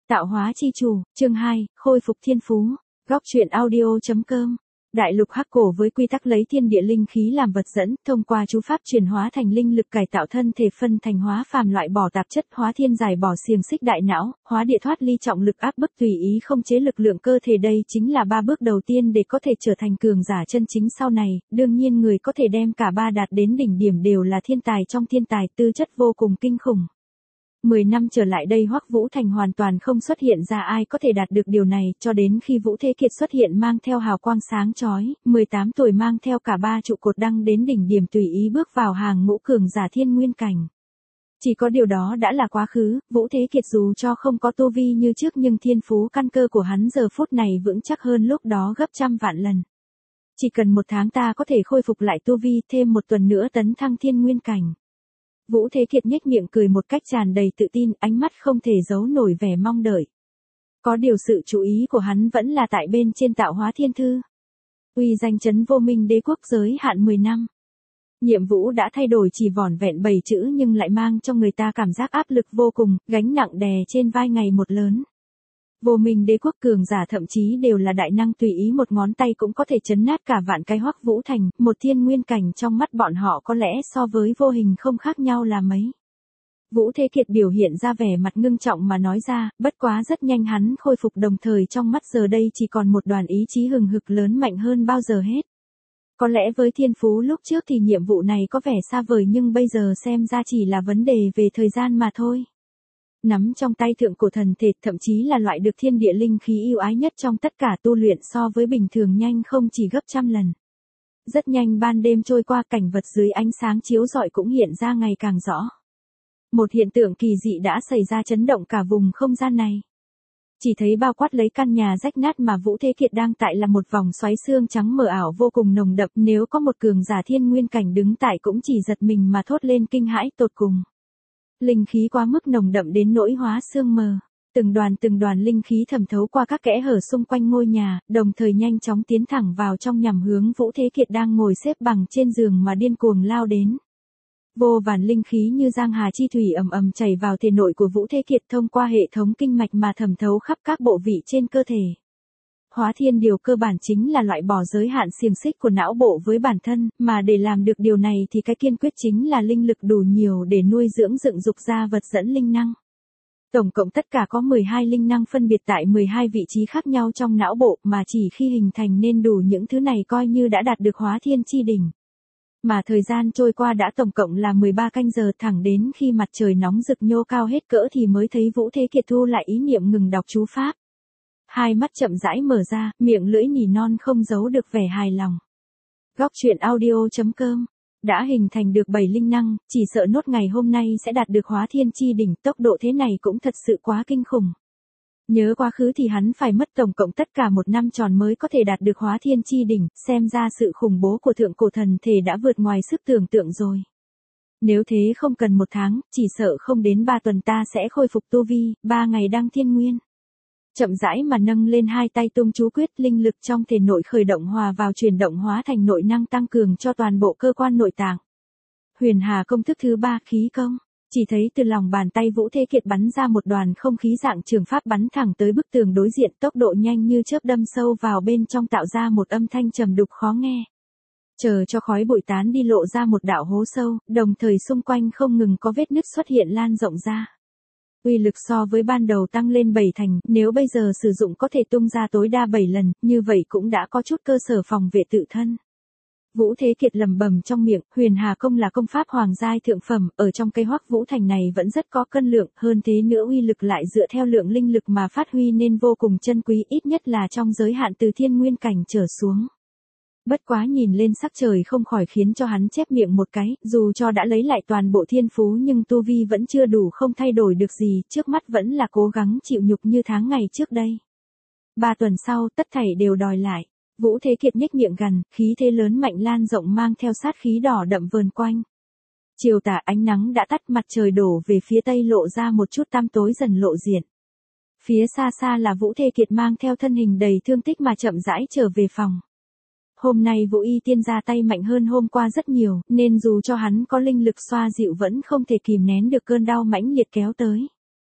Tạo hóa chi chủ, chương 2, khôi phục thiên phú. Góc truyện audio.com. Đại lục hắc cổ với quy tắc lấy thiên địa linh khí làm vật dẫn, thông qua chú pháp chuyển hóa thành linh lực cải tạo thân thể phân thành hóa phàm loại bỏ tạp chất, hóa thiên giải bỏ xiềng xích đại não, hóa địa thoát ly trọng lực áp bức tùy ý không chế lực lượng cơ thể. Đây chính là 3 bước đầu tiên để có thể trở thành cường giả chân chính sau này. Đương nhiên người có thể đem cả 3 đạt đến đỉnh điểm đều là thiên tài trong thiên tài, tư chất vô cùng kinh khủng. 10 năm trở lại đây Hoắc Vũ Thành hoàn toàn không xuất hiện ra ai có thể đạt được điều này, cho đến khi Vũ Thế Kiệt xuất hiện mang theo hào quang sáng chói, 18 tuổi mang theo cả 3 trụ cột đăng đến đỉnh điểm tùy ý bước vào hàng ngũ cường giả thiên nguyên cảnh. Chỉ có điều đó đã là quá khứ, Vũ Thế Kiệt dù cho không có tu vi như trước nhưng thiên phú căn cơ của hắn giờ phút này vững chắc hơn lúc đó gấp trăm vạn lần. Chỉ cần 1 tháng ta có thể khôi phục lại tu vi, thêm 1 tuần nữa tấn thăng thiên nguyên cảnh. Vũ Thế Kiệt nhếch miệng cười một cách tràn đầy tự tin, ánh mắt không thể giấu nổi vẻ mong đợi. Có điều sự chú ý của hắn vẫn là tại bên trên tạo hóa thiên thư. Uy danh chấn vô minh đế quốc giới hạn 10 năm. Nhiệm vụ đã thay đổi chỉ vỏn vẹn 7 chữ nhưng lại mang cho người ta cảm giác áp lực vô cùng, gánh nặng đè trên vai ngày một lớn. Vô minh đế quốc cường giả thậm chí đều là đại năng, tùy ý một ngón tay cũng có thể chấn nát cả vạn cái Hoắc Vũ Thành, một thiên nguyên cảnh trong mắt bọn họ có lẽ so với vô hình không khác nhau là mấy. Vũ Thế Kiệt biểu hiện ra vẻ mặt ngưng trọng mà nói ra, bất quá rất nhanh hắn khôi phục, đồng thời trong mắt giờ đây chỉ còn một đoàn ý chí hừng hực lớn mạnh hơn bao giờ hết. Có lẽ với thiên phú lúc trước thì nhiệm vụ này có vẻ xa vời nhưng bây giờ xem ra chỉ là vấn đề về thời gian mà thôi. Nắm trong tay thượng cổ thần thể, thậm chí là loại được thiên địa linh khí yêu ái nhất trong tất cả, tu luyện so với bình thường nhanh không chỉ gấp trăm lần. Rất nhanh ban đêm trôi qua, cảnh vật dưới ánh sáng chiếu rọi cũng hiện ra ngày càng rõ. Một hiện tượng kỳ dị đã xảy ra chấn động cả vùng không gian này. Chỉ thấy bao quát lấy căn nhà rách nát mà Vũ Thế Kiệt đang tại là một vòng xoáy xương trắng mờ ảo vô cùng nồng đậm, nếu có một cường giả thiên nguyên cảnh đứng tại cũng chỉ giật mình mà thốt lên kinh hãi tột cùng. Linh khí quá mức nồng đậm đến nỗi hóa xương mờ. Từng đoàn linh khí thẩm thấu qua các kẽ hở xung quanh ngôi nhà, đồng thời nhanh chóng tiến thẳng vào trong nhằm hướng Vũ Thế Kiệt đang ngồi xếp bằng trên giường mà điên cuồng lao đến. Vô vàn linh khí như giang hà chi thủy ầm ầm chảy vào thể nội của Vũ Thế Kiệt thông qua hệ thống kinh mạch mà thẩm thấu khắp các bộ vị trên cơ thể. Hóa thiên điều cơ bản chính là loại bỏ giới hạn xiềng xích của não bộ với bản thân, mà để làm được điều này thì cái kiên quyết chính là linh lực đủ nhiều để nuôi dưỡng dựng dục ra vật dẫn linh năng. Tổng cộng tất cả có 12 linh năng phân biệt tại 12 vị trí khác nhau trong não bộ, mà chỉ khi hình thành nên đủ những thứ này coi như đã đạt được hóa thiên chi đỉnh. Mà thời gian trôi qua đã tổng cộng là 13 canh giờ, thẳng đến khi mặt trời nóng rực nhô cao hết cỡ thì mới thấy Vũ Thế Kiệt thu lại ý niệm ngừng đọc chú pháp. Hai mắt chậm rãi mở ra, miệng lưỡi nỉ non không giấu được vẻ hài lòng. Góc truyện audio.com. Đã hình thành được 7 linh năng, chỉ sợ nốt ngày hôm nay sẽ đạt được hóa thiên chi đỉnh, tốc độ thế này cũng thật sự quá kinh khủng. Nhớ quá khứ thì hắn phải mất tổng cộng tất cả 1 năm tròn mới có thể đạt được hóa thiên chi đỉnh, xem ra sự khủng bố của thượng cổ thần thể đã vượt ngoài sức tưởng tượng rồi. Nếu thế không cần 1 tháng, chỉ sợ không đến 3 tuần ta sẽ khôi phục tu vi, 3 ngày đăng thiên nguyên. Chậm rãi mà nâng lên hai tay tung chú quyết, linh lực trong thể nội khởi động hòa vào chuyển động hóa thành nội năng tăng cường cho toàn bộ cơ quan nội tạng. Huyền Hà công thức thứ 3, khí công. Chỉ thấy từ lòng bàn tay Vũ Thế Kiệt bắn ra một đoàn không khí dạng trường pháp bắn thẳng tới bức tường đối diện, tốc độ nhanh như chớp đâm sâu vào bên trong tạo ra một âm thanh trầm đục khó nghe. Chờ cho khói bụi tán đi lộ ra một đạo hố sâu, đồng thời xung quanh không ngừng có vết nứt xuất hiện lan rộng ra. Uy lực so với ban đầu tăng lên 7 thành, nếu bây giờ sử dụng có thể tung ra tối đa 7 lần, như vậy cũng đã có chút cơ sở phòng vệ tự thân. Vũ Thế Kiệt lẩm bẩm trong miệng, Huyền Hà công là công pháp hoàng giai thượng phẩm, ở trong cây Hoắc Vũ Thành này vẫn rất có cân lượng, hơn thế nữa uy lực lại dựa theo lượng linh lực mà phát huy nên vô cùng chân quý, ít nhất là trong giới hạn từ thiên nguyên cảnh trở xuống. Bất quá nhìn lên sắc trời không khỏi khiến cho hắn chép miệng một cái, dù cho đã lấy lại toàn bộ thiên phú nhưng tu vi vẫn chưa đủ, không thay đổi được gì, trước mắt vẫn là cố gắng chịu nhục như tháng ngày trước đây. 3 tuần sau, tất thảy đều đòi lại. Vũ Thế Kiệt nhếch miệng gằn, khí thế lớn mạnh lan rộng mang theo sát khí đỏ đậm vờn quanh. Chiều tà ánh nắng đã tắt, mặt trời đổ về phía tây lộ ra một chút tăm tối dần lộ diện. Phía xa xa là Vũ Thế Kiệt mang theo thân hình đầy thương tích mà chậm rãi trở về phòng. Hôm nay Vũ Y Tiên ra tay mạnh hơn hôm qua rất nhiều, nên dù cho hắn có linh lực xoa dịu vẫn không thể kìm nén được cơn đau mãnh liệt kéo tới.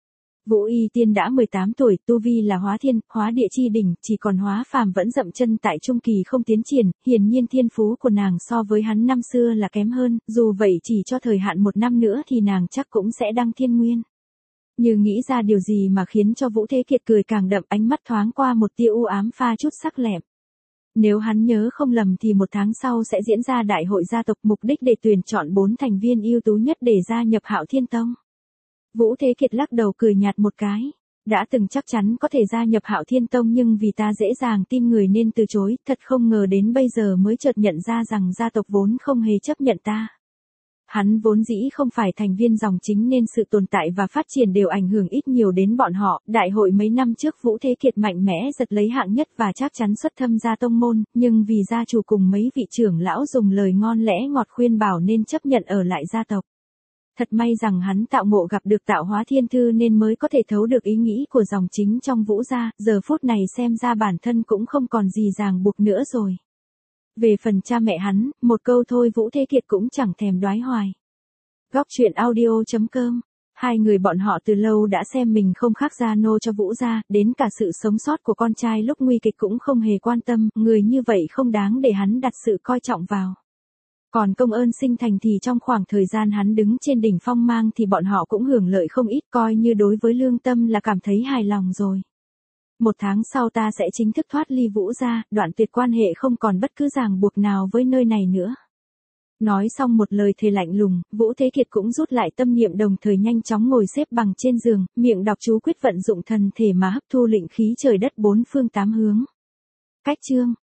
Vũ Y Tiên đã 18 tuổi, tu vi là hóa thiên, hóa địa chi đỉnh, chỉ còn hóa phàm vẫn dậm chân tại trung kỳ không tiến triển, hiển nhiên thiên phú của nàng so với hắn năm xưa là kém hơn, dù vậy chỉ cho thời hạn 1 năm nữa thì nàng chắc cũng sẽ đăng thiên nguyên. Như nghĩ ra điều gì mà khiến cho Vũ Thế Kiệt cười càng đậm, ánh mắt thoáng qua một tia u ám pha chút sắc lẹm. Nếu hắn nhớ không lầm thì 1 tháng sau sẽ diễn ra đại hội gia tộc, mục đích để tuyển chọn 4 thành viên ưu tú nhất để gia nhập Hạo Thiên Tông. Vũ Thế Kiệt lắc đầu cười nhạt một cái. Đã từng chắc chắn có thể gia nhập Hạo Thiên Tông nhưng vì ta dễ dàng tin người nên từ chối, thật không ngờ đến bây giờ mới chợt nhận ra rằng gia tộc vốn không hề chấp nhận ta. Hắn vốn dĩ không phải thành viên dòng chính nên sự tồn tại và phát triển đều ảnh hưởng ít nhiều đến bọn họ. Đại hội mấy năm trước Vũ Thế Kiệt mạnh mẽ giật lấy hạng nhất và chắc chắn xuất thâm gia tông môn, nhưng vì gia chủ cùng mấy vị trưởng lão dùng lời ngon lẽ ngọt khuyên bảo nên chấp nhận ở lại gia tộc. Thật may rằng hắn tạo ngộ gặp được Tạo Hóa Thiên Thư nên mới có thể thấu được ý nghĩ của dòng chính trong Vũ gia, giờ phút này xem ra bản thân cũng không còn gì ràng buộc nữa rồi. Về phần cha mẹ hắn, một câu thôi Vũ Thế Kiệt cũng chẳng thèm đoái hoài. Góc truyện audio.com. Hai người bọn họ từ lâu đã xem mình không khác gia nô cho Vũ gia, đến cả sự sống sót của con trai lúc nguy kịch cũng không hề quan tâm, người như vậy không đáng để hắn đặt sự coi trọng vào. Còn công ơn sinh thành thì trong khoảng thời gian hắn đứng trên đỉnh phong mang thì bọn họ cũng hưởng lợi không ít, coi như đối với lương tâm là cảm thấy hài lòng rồi. 1 tháng sau ta sẽ chính thức thoát ly Vũ gia, đoạn tuyệt quan hệ không còn bất cứ ràng buộc nào với nơi này nữa. Nói xong một lời thề lạnh lùng, Vũ Thế Kiệt cũng rút lại tâm niệm đồng thời nhanh chóng ngồi xếp bằng trên giường, miệng đọc chú quyết vận dụng thần thể mà hấp thu linh khí trời đất 4 phương 8 hướng. Cách chương